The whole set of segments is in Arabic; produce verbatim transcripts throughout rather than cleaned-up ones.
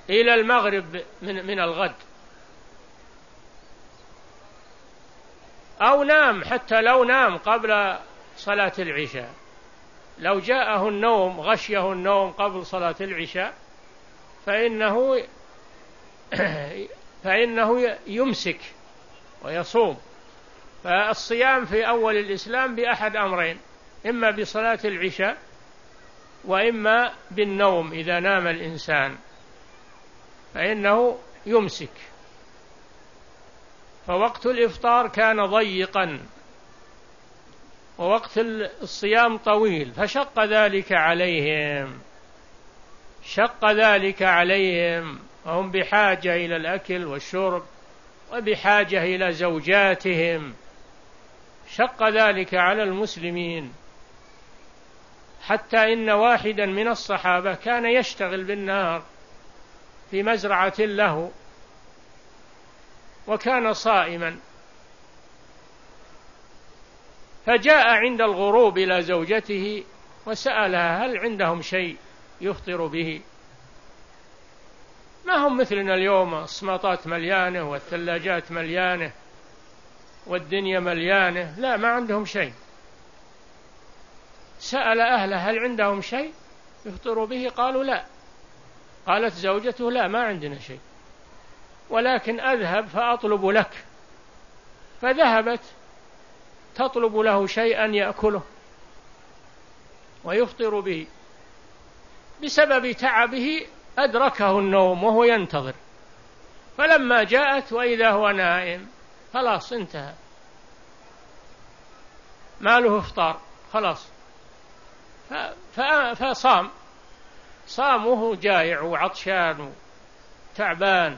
إلى المغرب من, من الغد، أو نام، حتى لو نام قبل صلاة العشاء، لو جاءه النوم غشيه النوم قبل صلاة العشاء فإنه فإنه يمسك ويصوم. فالصيام في أول الإسلام بأحد أمرين: إما بصلاة العشاء وإما بالنوم. إذا نام الإنسان فإنه يمسك. فوقت الإفطار كان ضيقا ووقت الصيام طويل، فشق ذلك عليهم شق ذلك عليهم وهم بحاجة إلى الأكل والشرب وبحاجة إلى زوجاتهم، شق ذلك على المسلمين، حتى إن واحدا من الصحابة كان يشتغل بالنهار في مزرعة له وكان صائما، فجاء عند الغروب إلى زوجته وسألها: هل عندهم شيء يفطر به؟ ما هم مثلنا اليوم، الصماطات مليانة والثلاجات مليانة والدنيا مليانة، لا، ما عندهم شيء. سأل أهله: هل عندهم شيء يفطر به؟ قالوا: لا. قالت زوجته: لا، ما عندنا شيء، ولكن أذهب فأطلب لك. فذهبت تطلب له شيئا يأكله ويفطر به. بسبب تعبه أدركه النوم وهو ينتظر، فلما جاءت وإذا هو نائم، خلاص انتهى، ما له إفطار خلاص. فصام صام وهو جائع وعطشان وتعبان،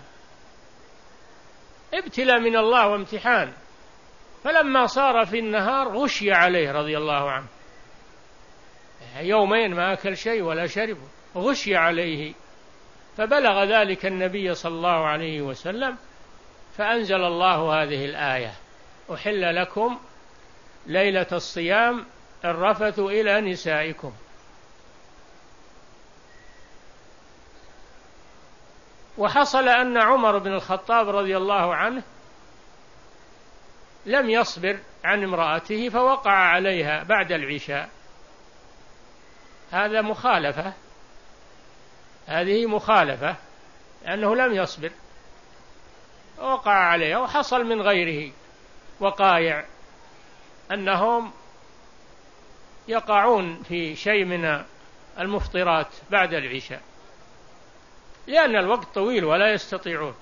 ابتلى من الله وامتحان. فلما صار في النهار غشي عليه رضي الله عنه، يومين ما أكل شيء ولا شرب، غشي عليه، فبلغ ذلك النبي صلى الله عليه وسلم، فأنزل الله هذه الآية: أحل لكم ليلة الصيام الرفث إلى نسائكم. وحصل أن عمر بن الخطاب رضي الله عنه لم يصبر عن امرأته فوقع عليها بعد العشاء. هذا مخالفة، هذه مخالفة، لأنه لم يصبر، وقع عليها. وحصل من غيره وقائع أنهم يقعون في شيء من المفطرات بعد العشاء، لأن الوقت طويل ولا يستطيعون.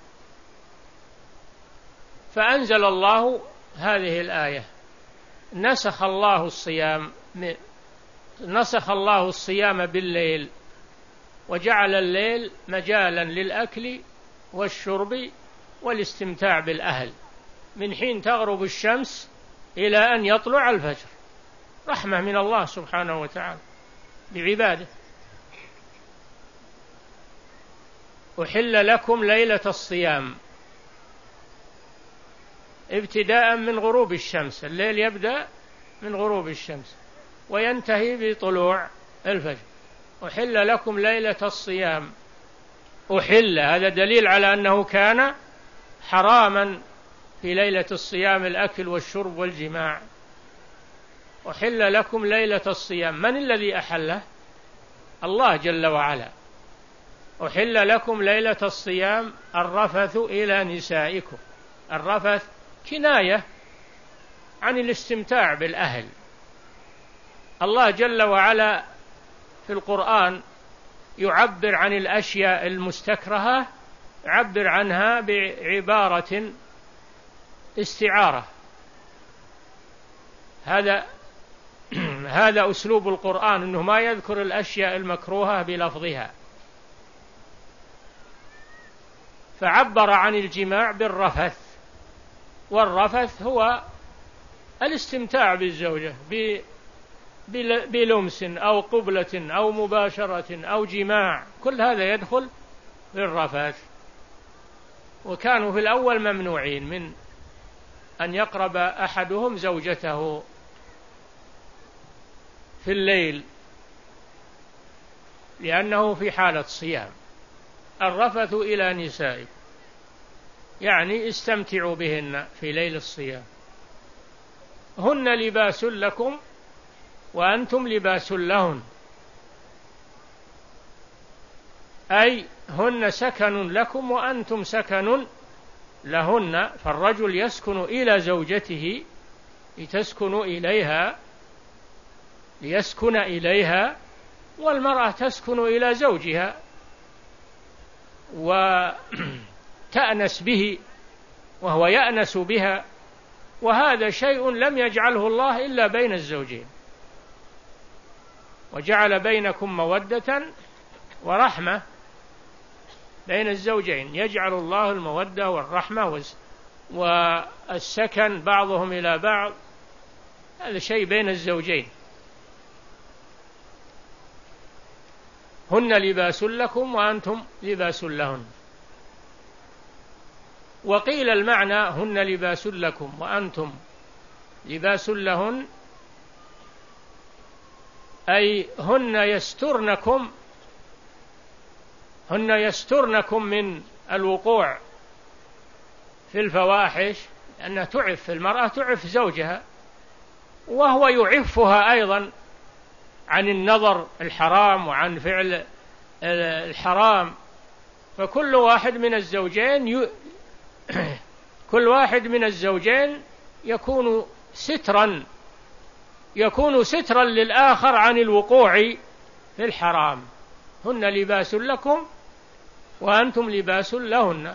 فأنزل الله هذه الآية: نسخ الله الصيام نسخ الله الصيام بالليل، وجعل الليل مجالا للأكل والشرب والاستمتاع بالأهل من حين تغرب الشمس إلى أن يطلع الفجر، رحمة من الله سبحانه وتعالى بعباده. أحل لكم ليلة الصيام ابتداء من غروب الشمس، الليل يبدأ من غروب الشمس وينتهي بطلوع الفجر. أحل لكم ليلة الصيام، أحل، هذا دليل على أنه كان حراما في ليلة الصيام الأكل والشرب والجماع. أحل لكم ليلة الصيام، من الذي أحله؟ الله جل وعلا. أحل لكم ليلة الصيام الرفث إلى نسائكم. الرفث كناية عن الاستمتاع بالأهل. الله جل وعلا في القرآن يعبر عن الأشياء المستكرهة، يعبر عنها بعبارة استعارة. هذا هذا أسلوب القرآن، أنه ما يذكر الأشياء المكروهة بلفظها، فعبر عن الجماع بالرفث. والرفث هو الاستمتاع بالزوجة بلمس أو قبلة أو مباشرة أو جماع، كل هذا يدخل في الرفث. وكانوا في الأول ممنوعين من أن يقرب أحدهم زوجته في الليل، لأنه في حالة صيام. الرفث إلى نسائكم، يعني استمتعوا بهن في ليل الصيام. هن لباس لكم وأنتم لباس لهن، أي هن سكن لكم وأنتم سكن لهن. فالرجل يسكن إلى زوجته لتسكن إليها ليسكن إليها، والمرأة تسكن إلى زوجها وتأنس به وهو يأنس بها، وهذا شيء لم يجعله الله إلا بين الزوجين، وجعل بينكم مودة ورحمة بين الزوجين. يجعل الله المودة والرحمة والسكن بعضهم إلى بعض، هذا شيء بين الزوجين. هن لباس لكم وأنتم لباس لهن. وقيل المعنى هن لباس لكم وأنتم لباس لهن، أي هن يسترنكم هن يسترنكم من الوقوع في الفواحش، لأنها تعف، المرأة تعف زوجها وهو يعفها أيضا عن النظر الحرام وعن فعل الحرام. فكل واحد من الزوجين ي... كل واحد من الزوجين يكون سترا يكون سترا للآخر عن الوقوع في الحرام. هن لباس لكم وأنتم لباس لهن.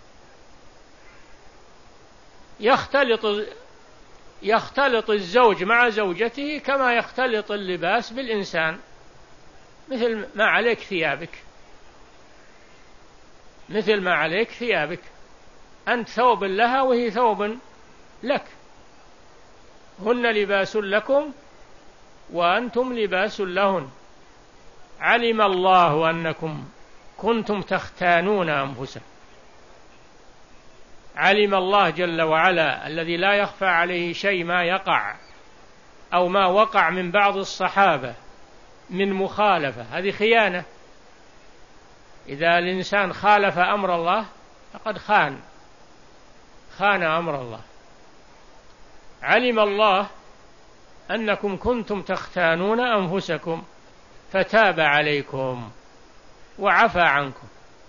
يختلط يختلط الزوج مع زوجته كما يختلط اللباس بالإنسان، مثل ما عليك ثيابك مثل ما عليك ثيابك أنت ثوب لها وهي ثوب لك. هن لباس لكم وأنتم لباس لهن. علم الله أنكم كنتم تختانون أنفسكم. علم الله جل وعلا الذي لا يخفى عليه شيء ما يقع أو ما وقع من بعض الصحابة من مخالفة، هذه خيانة. إذا الإنسان خالف أمر الله فقد خان خان أمر الله. علم الله أنكم كنتم تختانون أنفسكم فتاب عليكم وعفى عنكم.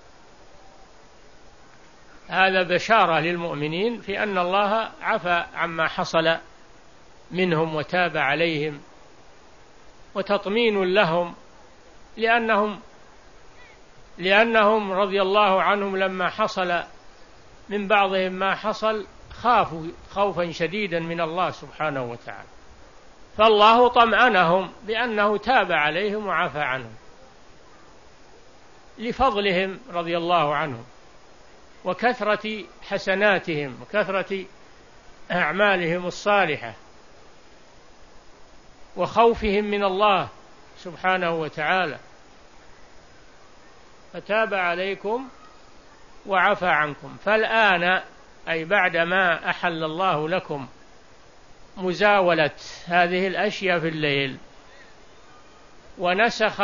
هذا بشارة للمؤمنين في أن الله عفى عما حصل منهم وتاب عليهم، وتطمين لهم، لأنهم لأنهم رضي الله عنهم لما حصل من بعضهم ما حصل خافوا خوفا شديدا من الله سبحانه وتعالى، فالله طمأنهم بأنه تاب عليهم وعفى عنهم لفضلهم رضي الله عنهم وكثرة حسناتهم وكثرة أعمالهم الصالحة وخوفهم من الله سبحانه وتعالى، فتاب عليكم وعفى عنكم. فالآن أي بعدما أحل الله لكم مزاولة هذه الأشياء في الليل ونسخ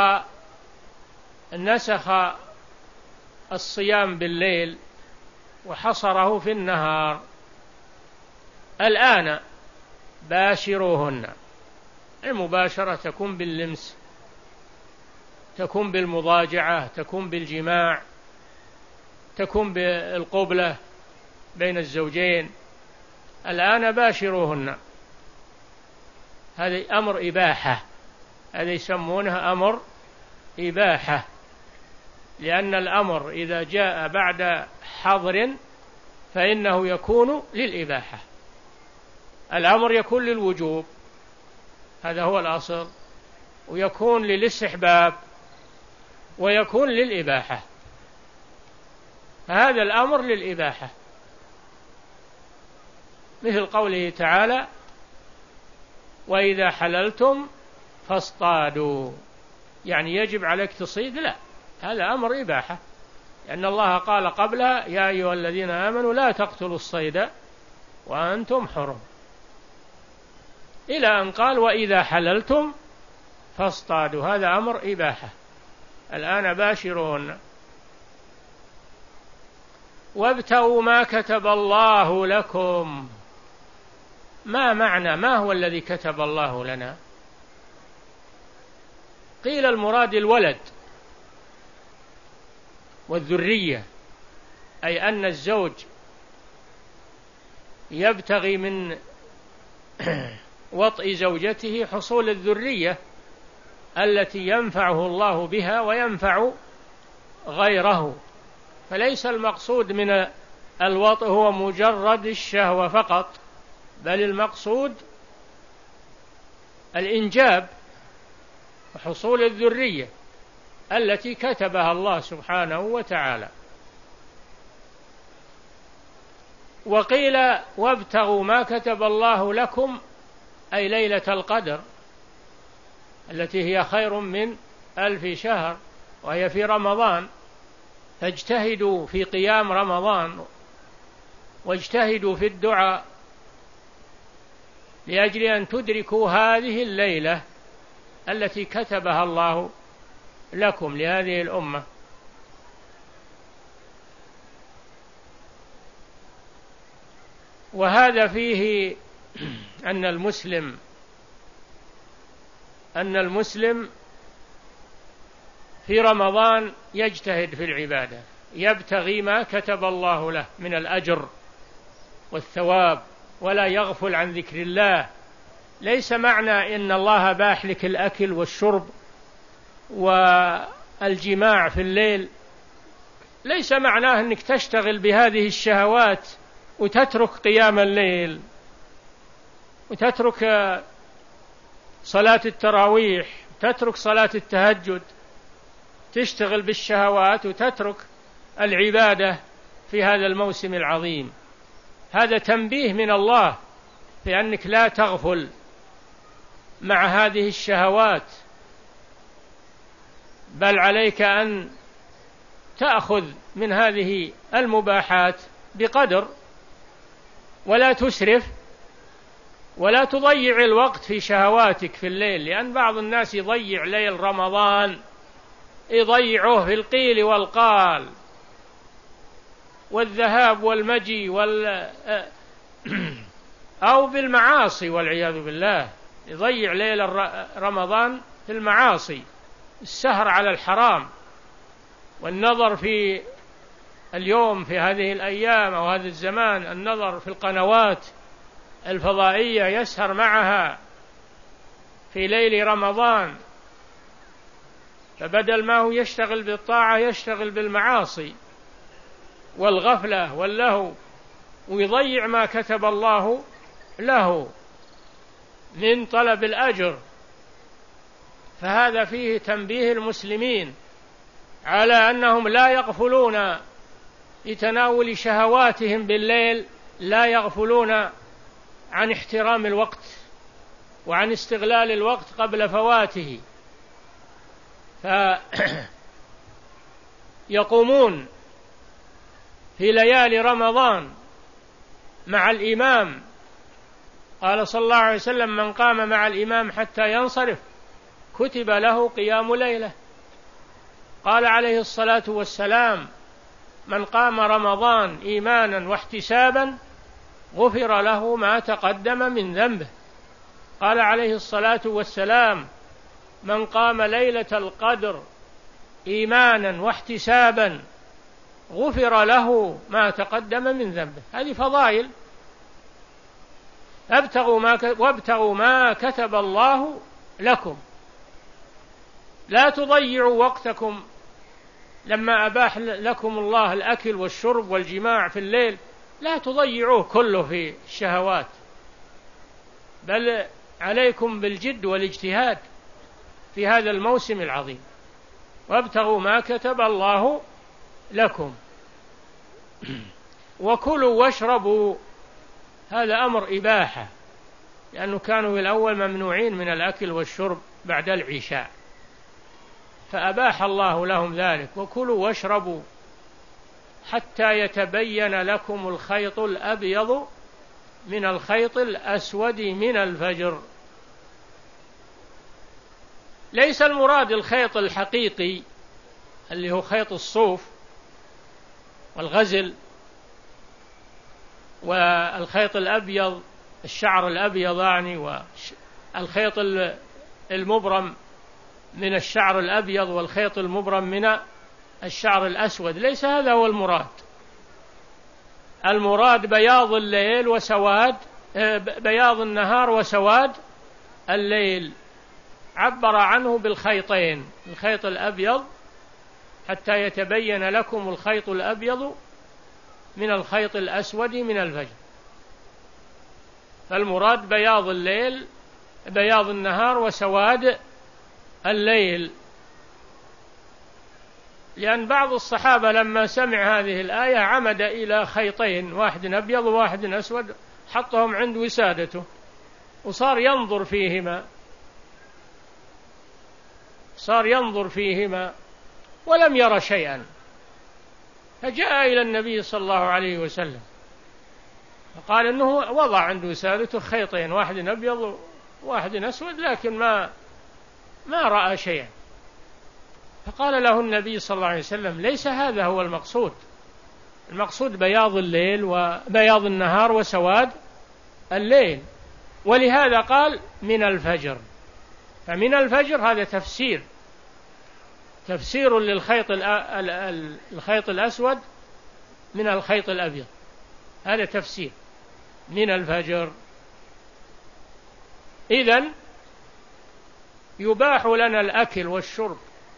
نسخ الصيام بالليل وحصره في النهار، الآن باشروهن. المباشرة تكون باللمس، تكون بالمضاجعة، تكون بالجماع، تكون بالقبلة بين الزوجين. الآن باشروهن، هذا أمر إباحة، هذا يسمونه أمر إباحة، لأن الأمر إذا جاء بعد حظر فإنه يكون للإباحة. الأمر يكون للوجوب، هذا هو الأصل، ويكون للاستحباب، ويكون للإباحة. هذا الأمر للإباحة، مثل قوله تعالى: وإذا حللتم فاصطادوا، يعني يجب عليك تصيد؟ لا، هذا أمر إباحة، لأن الله قال قبلها: يا أيها الذين آمنوا لا تقتلوا الصيد وأنتم حرم، إلى أن قال: وإذا حللتم فاصطادوا، هذا أمر إباحة. الآن باشرون. وابتغوا ما كتب الله لكم. ما معنى ما هو الذي كتب الله لنا؟ قيل المراد الولد والذرية، أي أن الزوج يبتغي من وطئ زوجته حصول الذرية التي ينفعه الله بها وينفع غيره، فليس المقصود من الوطئ هو مجرد الشهوة فقط، بل المقصود الإنجاب وحصول الذرية التي كتبها الله سبحانه وتعالى. وقيل وابتغوا ما كتب الله لكم، أي ليلة القدر التي هي خير من ألف شهر، وهي في رمضان، فاجتهدوا في قيام رمضان واجتهدوا في الدعاء لأجل أن تدركوا هذه الليلة التي كتبها الله لكم لهذه الأمة. وهذا فيه أن المسلم أن المسلم في رمضان يجتهد في العبادة، يبتغي ما كتب الله له من الأجر والثواب، ولا يغفل عن ذكر الله. ليس معنى إن الله باح لك الأكل والشرب والجماع في الليل، ليس معناه أنك تشتغل بهذه الشهوات وتترك قيام الليل وتترك صلاة التراويح، تترك صلاة التهجد، تشتغل بالشهوات وتترك العبادة في هذا الموسم العظيم. هذا تنبيه من الله في أنك لا تغفل مع هذه الشهوات، بل عليك أن تأخذ من هذه المباحات بقدر، ولا تسرف ولا تضيع الوقت في شهواتك في الليل، لأن بعض الناس يضيع ليل رمضان، يضيعه في القيل والقال والذهاب والمجي وال أو بالمعاصي والعياذ بالله، يضيع ليل رمضان في المعاصي، السهر على الحرام والنظر في اليوم في هذه الأيام أو هذا الزمان، النظر في القنوات الفضائية، يسهر معها في ليل رمضان، فبدل ما هو يشتغل بالطاعة يشتغل بالمعاصي والغفلة واللهو، ويضيع ما كتب الله له من طلب الأجر. فهذا فيه تنبيه المسلمين على أنهم لا يغفلون لتناول شهواتهم بالليل، لا يغفلون عن احترام الوقت وعن استغلال الوقت قبل فواته، فيقومون في ليالي رمضان مع الإمام. قال صلى الله عليه وسلم: من قام مع الإمام حتى ينصرف كتب له قيام ليلة. قال عليه الصلاة والسلام: من قام رمضان إيمانا واحتسابا غفر له ما تقدم من ذنبه. قال عليه الصلاة والسلام: من قام ليلة القدر إيمانا واحتسابا غفر له ما تقدم من ذنبه. هذه فضائل. ابتغوا ما وابتغوا ما كتب الله لكم، لا تضيعوا وقتكم لما أباح لكم الله الأكل والشرب والجماع في الليل، لا تضيعوه كله في الشهوات، بل عليكم بالجد والاجتهاد في هذا الموسم العظيم. وابتغوا ما كتب الله لكم وكلوا واشربوا، هذا أمر إباحة، لأنه كانوا في الأول ممنوعين من الأكل والشرب بعد العشاء، فأباح الله لهم ذلك. وكلوا واشربوا حتى يتبين لكم الخيط الأبيض من الخيط الأسود من الفجر. ليس المراد الخيط الحقيقي اللي هو خيط الصوف والغزل والخيط الأبيض الشعر الأبيض يعني، والخيط المبرم من الشعر الأبيض والخيط المبرم من الشعر الأسود، ليس هذا هو المراد. المراد بياض الليل وسواد بياض النهار وسواد الليل، عبر عنه بالخيطين، الخيط الأبيض حتى يتبين لكم الخيط الأبيض من الخيط الأسود من الفجر. فالمراد بياض الليل بياض النهار وسواد الليل، لأن بعض الصحابة لما سمع هذه الآية عمد إلى خيطين، واحد أبيض وواحد أسود، حطهم عند وسادته وصار ينظر فيهما صار ينظر فيهما ولم ير شيئا، فجاء إلى النبي صلى الله عليه وسلم فقال إنه وضع عند وسادته خيطين، واحد أبيض وواحد أسود، لكن ما ما رأى شيئا. فقال له النبي صلى الله عليه وسلم: ليس هذا هو المقصود، المقصود بياض الليل وبياض النهار وسواد الليل. ولهذا قال من الفجر، فمن الفجر هذا تفسير تفسير للخيط الخيط الأسود من الخيط الأبيض، هذا تفسير من الفجر. إذن يباح لنا الأكل والشرب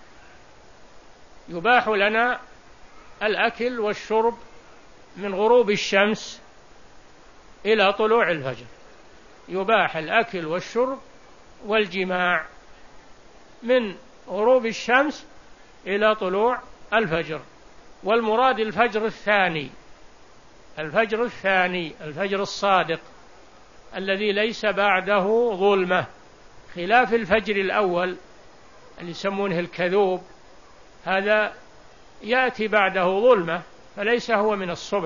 يباح لنا الأكل والشرب من غروب الشمس إلى طلوع الفجر، يباح الأكل والشرب والجماع من غروب الشمس إلى طلوع الفجر. والمراد الفجر الثاني الفجر الثاني الفجر الصادق الذي ليس بعده ظلمة، خلاف الفجر الأول اللي يسمونه الكذوب، هذا يأتي بعده ظلمة فليس هو من الصبح.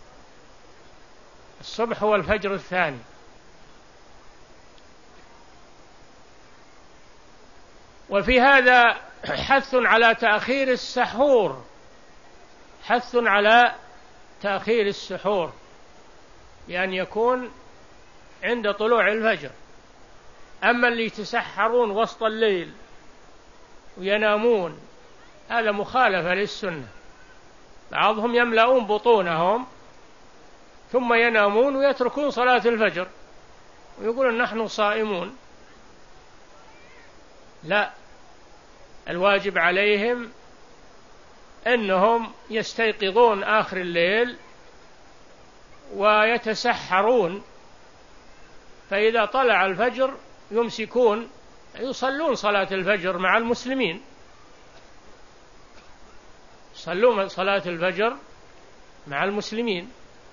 الصبح هو الفجر الثاني. وفي هذا حث على تأخير السحور حث على تأخير السحور بأن يكون عند طلوع الفجر. أما اللي يتسحرون وسط الليل وينامون هذا مخالفة للسنة. بعضهم يملؤون بطونهم ثم ينامون ويتركون صلاة الفجر ويقولون نحن صائمون. لا، الواجب عليهم أنهم يستيقظون آخر الليل ويتسحرون، فإذا طلع الفجر يمسكون يصلون صلاة الفجر مع المسلمين، يصلون صلاة الفجر مع المسلمين.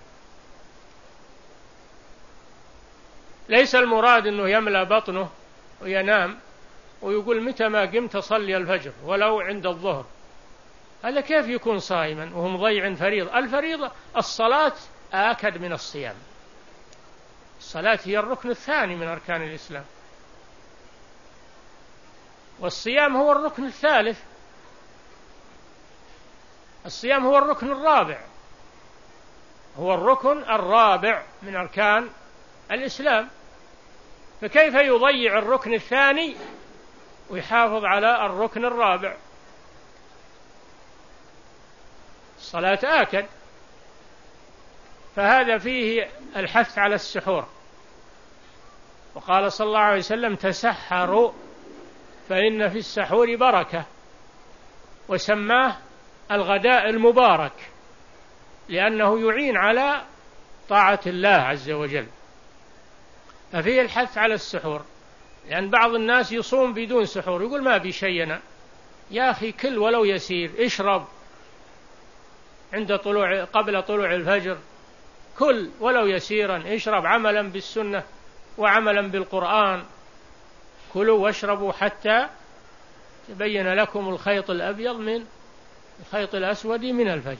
ليس المراد أنه يملأ بطنه وينام ويقول متى ما قمت أصلي الفجر ولو عند الظهر، هذا كيف يكون صائما وهم ضيع فريضة؟ الفريضة الصلاة آكد من الصيام، الصلاة هي الركن الثاني من أركان الإسلام، والصيام هو الركن الثالث، الصيام هو الركن الرابع هو الركن الرابع من أركان الإسلام، فكيف يضيع الركن الثاني ويحافظ على الركن الرابع؟ الصلاة آكد. فهذا فيه الحث على السحور. وقال صلى الله عليه وسلم تسحروا فإن في السحور بركة، وسماه الغداء المبارك لأنه يعين على طاعة الله عز وجل. ففيه الحث على السحور، لأن بعض الناس يصوم بدون سحور، يقول ما بي شيئا. يا أخي كل ولو يسير، اشرب عند طلوع قبل طلوع الفجر، كل ولو يسيرا، اشرب عملا بالسنة وعملا بالقرآن. كلوا واشربوا حتى تبين لكم الخيط الأبيض من الخيط الأسود من الفجر.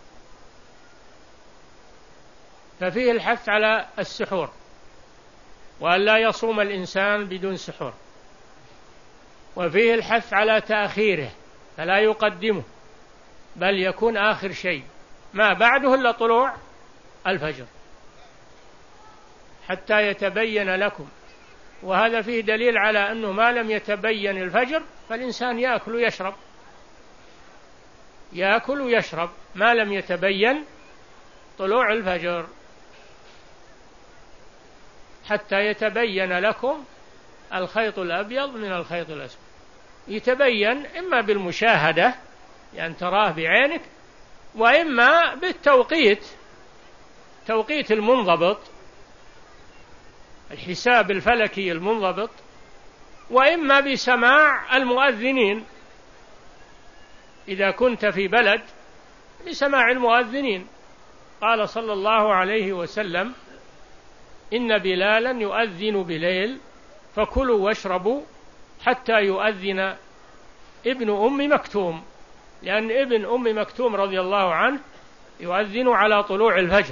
ففيه الحث على السحور، وأن لا يصوم الإنسان بدون سحور. وفيه الحث على تأخيره، فلا يقدمه بل يكون آخر شيء، ما بعده إلا طلوع الفجر. حتى يتبين لكم. وهذا فيه دليل على أنه ما لم يتبين الفجر فالإنسان يأكل ويشرب، يأكل ويشرب ما لم يتبين طلوع الفجر، حتى يتبين لكم الخيط الأبيض من الخيط الأسود. يتبين إما بالمشاهدة يعني تراه بعينك، وإما بالتوقيت، توقيت المنضبط، الحساب الفلكي المنضبط، وإما بسماع المؤذنين إذا كنت في بلد، بسماع المؤذنين. قال صلى الله عليه وسلم: إن بلالا يؤذن بليل فكلوا واشربوا حتى يؤذن ابن أم مكتوم، لأن ابن أم مكتوم رضي الله عنه يؤذن على طلوع الفجر،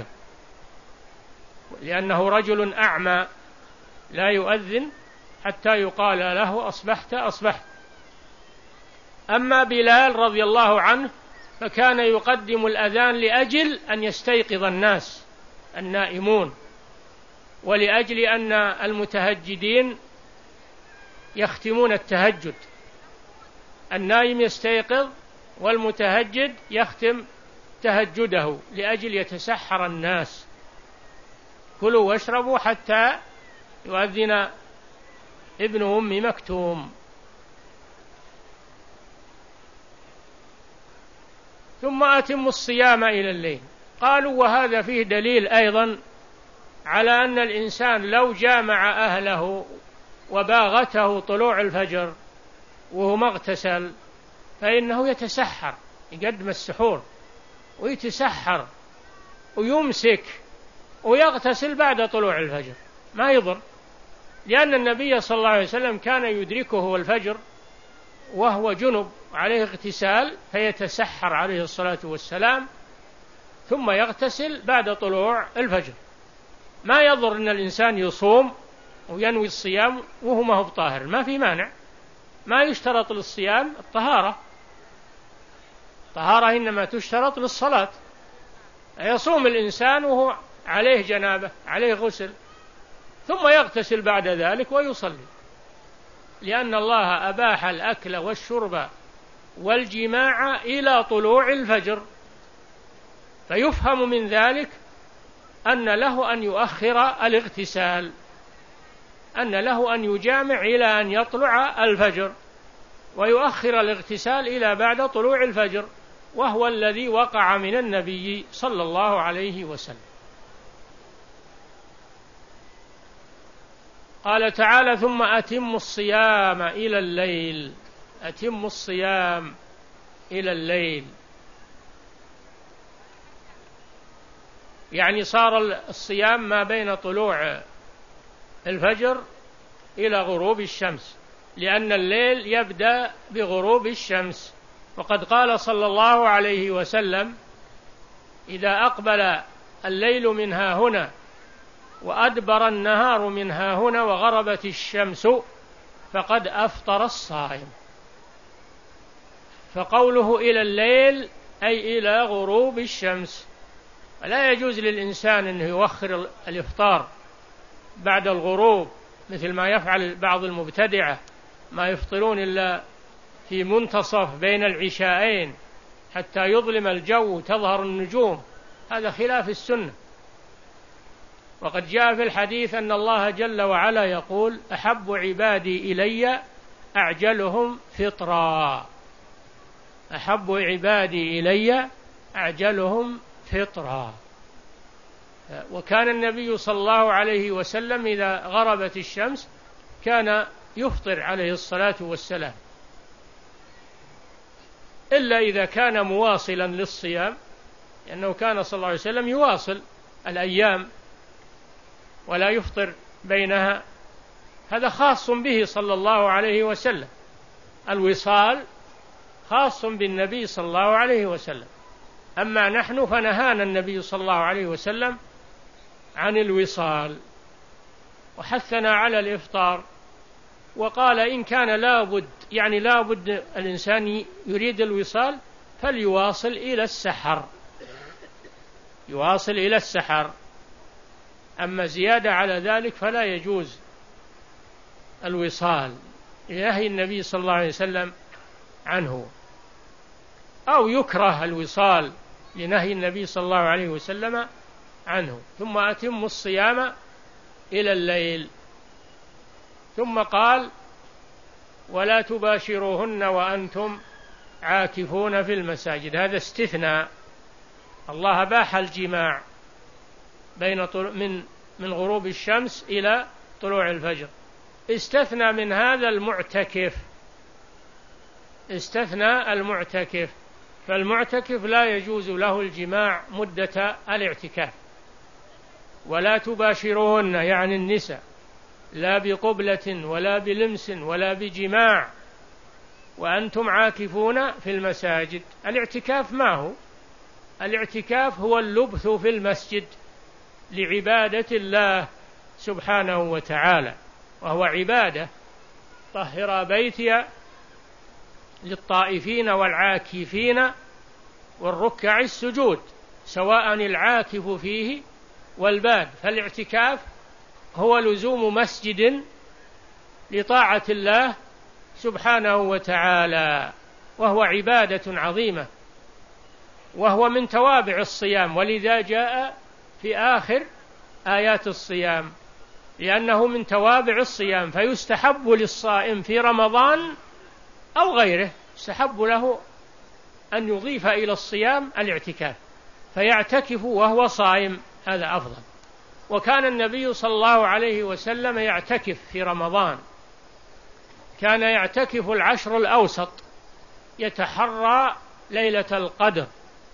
لأنه رجل أعمى لا يؤذن حتى يقال له أصبحت أصبحت. أما بلال رضي الله عنه فكان يقدم الأذان لأجل أن يستيقظ الناس النائمون، ولأجل أن المتهجدين يختمون التهجد، النائم يستيقظ والمتهجد يختم تهجده لأجل يتسحر الناس. كلوا واشربوا حتى يؤذن ابن أم مكتوم. ثم أتموا الصيام إلى الليل. قالوا وهذا فيه دليل أيضا على أن الإنسان لو جامع أهله وباغته طلوع الفجر وهو ما اغتسل فإنه يتسحر، يقدم السحور ويتسحر ويمسك ويغتسل بعد طلوع الفجر، ما يضر، لأن النبي صلى الله عليه وسلم كان يدركه الفجر وهو جنب عليه اغتسال فيتسحر عليه الصلاة والسلام ثم يغتسل بعد طلوع الفجر. ما يضر أن الإنسان يصوم وينوي الصيام وهو ما هو بطاهر، ما في مانع. ما يشترط للصيام الطهارة، الطهارة إنما تشترط للصلاة. يصوم الإنسان وهو عليه جنابة عليه غسل ثم يغتسل بعد ذلك ويصلي، لأن الله أباح الأكل والشرب والجماع إلى طلوع الفجر، فيفهم من ذلك أن له أن يؤخر الاغتسال، أن له أن يجامع إلى أن يطلع الفجر ويؤخر الاغتسال إلى بعد طلوع الفجر، وهو الذي وقع من النبي صلى الله عليه وسلم. قال تعالى: ثم أتموا الصيام إلى الليل. أتموا الصيام إلى الليل، يعني صار الصيام ما بين طلوع الفجر إلى غروب الشمس، لأن الليل يبدأ بغروب الشمس. وقد قال صلى الله عليه وسلم: إذا أقبل الليل من ها هنا وأدبر النهار من ها هنا وغربت الشمس فقد أفطر الصائم. فقوله إلى الليل أي إلى غروب الشمس، لا يجوز للإنسان أنه يؤخر الإفطار بعد الغروب مثل ما يفعل بعض المبتدعة، ما يفطرون إلا في منتصف بين العشاءين حتى يظلم الجو تظهر النجوم، هذا خلاف السنة. وقد جاء في الحديث أن الله جل وعلا يقول: أحب عبادي إلي أعجلهم فطرا، أحب عبادي إلي أعجلهم فطرا. وكان النبي صلى الله عليه وسلم إذا غربت الشمس كان يفطر عليه الصلاة والسلام، إلا إذا كان مواصلا للصيام، لأنه كان صلى الله عليه وسلم يواصل الأيام ولا يفطر بينها، هذا خاص به صلى الله عليه وسلم، الوصال خاص بالنبي صلى الله عليه وسلم. أما نحن فنهانا النبي صلى الله عليه وسلم عن الوصال وحثنا على الإفطار، وقال: إن كان لابد يعني لابد الإنسان يريد الوصال فليواصل إلى السحر، يواصل إلى السحر. أما زيادة على ذلك فلا يجوز الوصال لنهي النبي صلى الله عليه وسلم عنه، أو يكره الوصال لنهي النبي صلى الله عليه وسلم عنه. ثم أتموا الصيام إلى الليل. ثم قال ولا تباشروهن وأنتم عاكفون في المساجد. هذا استثناء، الله باح الجماع بين من من غروب الشمس إلى طلوع الفجر، استثنى من هذا المعتكف، استثنى المعتكف، فالمعتكف لا يجوز له الجماع مدة الاعتكاف. ولا تباشروهن يعني النساء، لا بقبلة ولا بلمس ولا بجماع وأنتم عاكفون في المساجد. الاعتكاف ما هو؟ الاعتكاف هو اللبث في المسجد لعبادة الله سبحانه وتعالى، وهو عبادة. طهر بيتي للطائفين والعاكفين والركع السجود، سواء العاكف فيه والباد. فالاعتكاف هو لزوم مسجد لطاعة الله سبحانه وتعالى، وهو عبادة عظيمة، وهو من توابع الصيام، ولذا جاء في آخر آيات الصيام، لأنه من توابع الصيام. فيستحب للصائم في رمضان أو غيره، يستحب له أن يضيف إلى الصيام الاعتكاف، فيعتكف وهو صائم، هذا أفضل. وكان النبي صلى الله عليه وسلم يعتكف في رمضان، كان يعتكف العشر الأوسط، يتحرى ليلة القدر،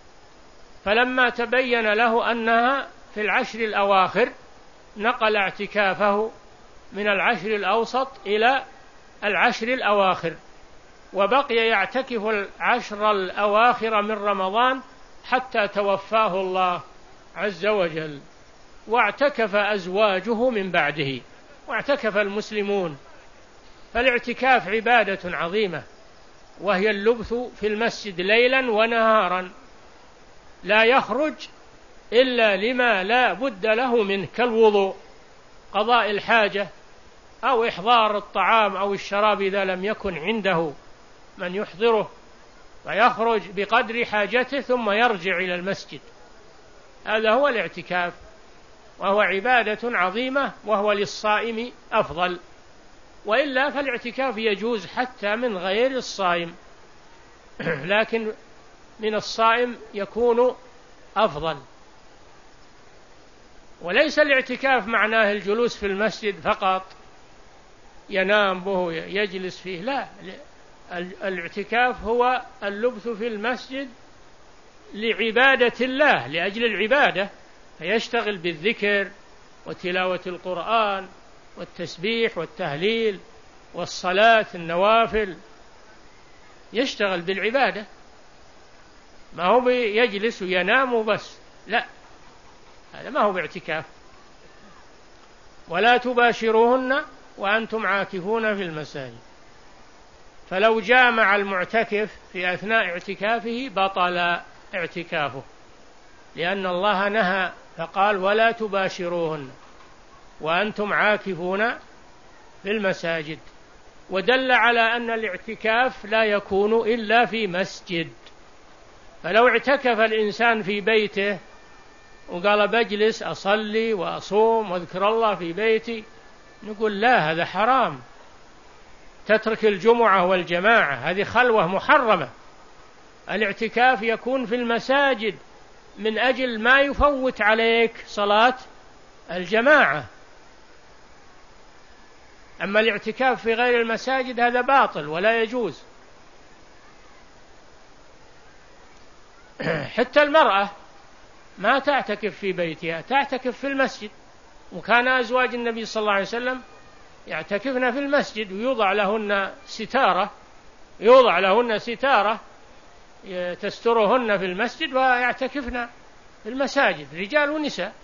فلما تبين له أنها في العشر الأواخر نقل اعتكافه من العشر الأوسط إلى العشر الأواخر، وبقي يعتكف العشر الأواخر من رمضان حتى توفاه الله عز وجل، واعتكف أزواجه من بعده، واعتكف المسلمون. فالاعتكاف عبادة عظيمة، وهي اللبث في المسجد ليلا ونهارا، لا يخرج إلا لما لا بد له منه، كالوضوء، قضاء الحاجة، أو إحضار الطعام أو الشراب إذا لم يكن عنده من يحضره، فيخرج بقدر حاجته ثم يرجع إلى المسجد. هذا هو الاعتكاف، وهو عبادة عظيمة، وهو للصائم أفضل. وإلا فالاعتكاف يجوز حتى من غير الصائم، لكن من الصائم يكون أفضل. وليس الاعتكاف معناه الجلوس في المسجد فقط ينام به يجلس فيه، لا، الاعتكاف هو اللبث في المسجد لعبادة الله، لأجل العبادة، فيشتغل بالذكر وتلاوة القرآن والتسبيح والتهليل والصلاة النوافل، يشتغل بالعبادة، ما هو يجلس وينام وبس، لا، هذا ما هو باعتكاف. ولا تباشروهن وأنتم عاكفون في المساجد. فلو جامع المعتكف في أثناء اعتكافه بطل اعتكافه، لأن الله نهى فقال ولا تباشروهن وأنتم عاكفون في المساجد، ودل على أن الاعتكاف لا يكون إلا في مسجد. فلو اعتكف الإنسان في بيته وقال بجلس أصلي وأصوم واذكر الله في بيتي، نقول لا، هذا حرام، تترك الجمعة والجماعة، هذه خلوة محرمة. الاعتكاف يكون في المساجد من أجل ما يفوت عليك صلاة الجماعة. أما الاعتكاف في غير المساجد هذا باطل ولا يجوز. حتى المرأة ما تعتكف في بيتها، تعتكف في المسجد، وكان أزواج النبي صلى الله عليه وسلم يعتكفن في المسجد، ويوضع لهن ستارة يوضع لهن ستارة تسترهن في المسجد، ويعتكفن في المساجد، رجال ونساء.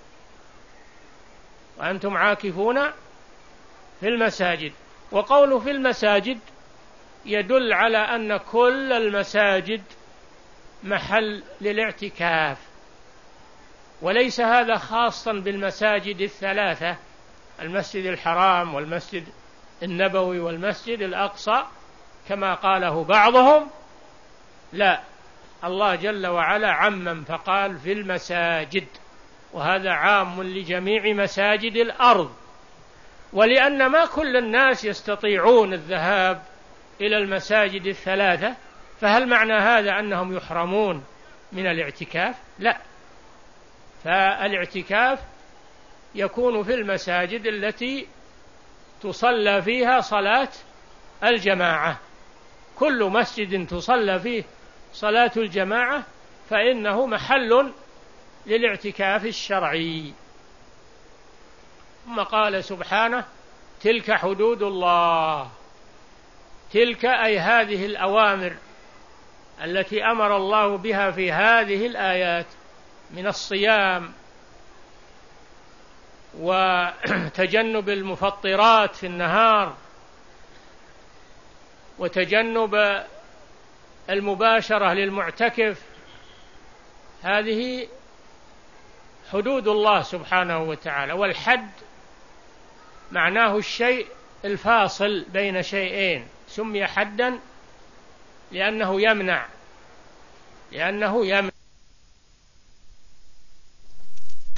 وأنتم عاكفون في المساجد. وقوله في المساجد يدل على أن كل المساجد محل للاعتكاف، وليس هذا خاصا بالمساجد الثلاثة، المسجد الحرام والمسجد النبوي والمسجد الأقصى كما قاله بعضهم، لا، الله جل وعلا عمم فقال في المساجد، وهذا عام لجميع مساجد الأرض. ولأن ما كل الناس يستطيعون الذهاب إلى المساجد الثلاثة، فهل معنى هذا أنهم يحرمون من الاعتكاف؟ لا، فالاعتكاف يكون في المساجد التي تصلى فيها صلاة الجماعة، كل مسجد تصلى فيه صلاة الجماعة فإنه محل للاعتكاف الشرعي. ثم قال سبحانه: تلك حدود الله. تلك أي هذه الأوامر التي أمر الله بها في هذه الآيات من الصيام وتجنب المفطرات في النهار وتجنب المباشرة للمعتكف، هذه حدود الله سبحانه وتعالى. والحد معناه الشيء الفاصل بين شيئين، سمي حدا لأنه يمنع لأنه يمنع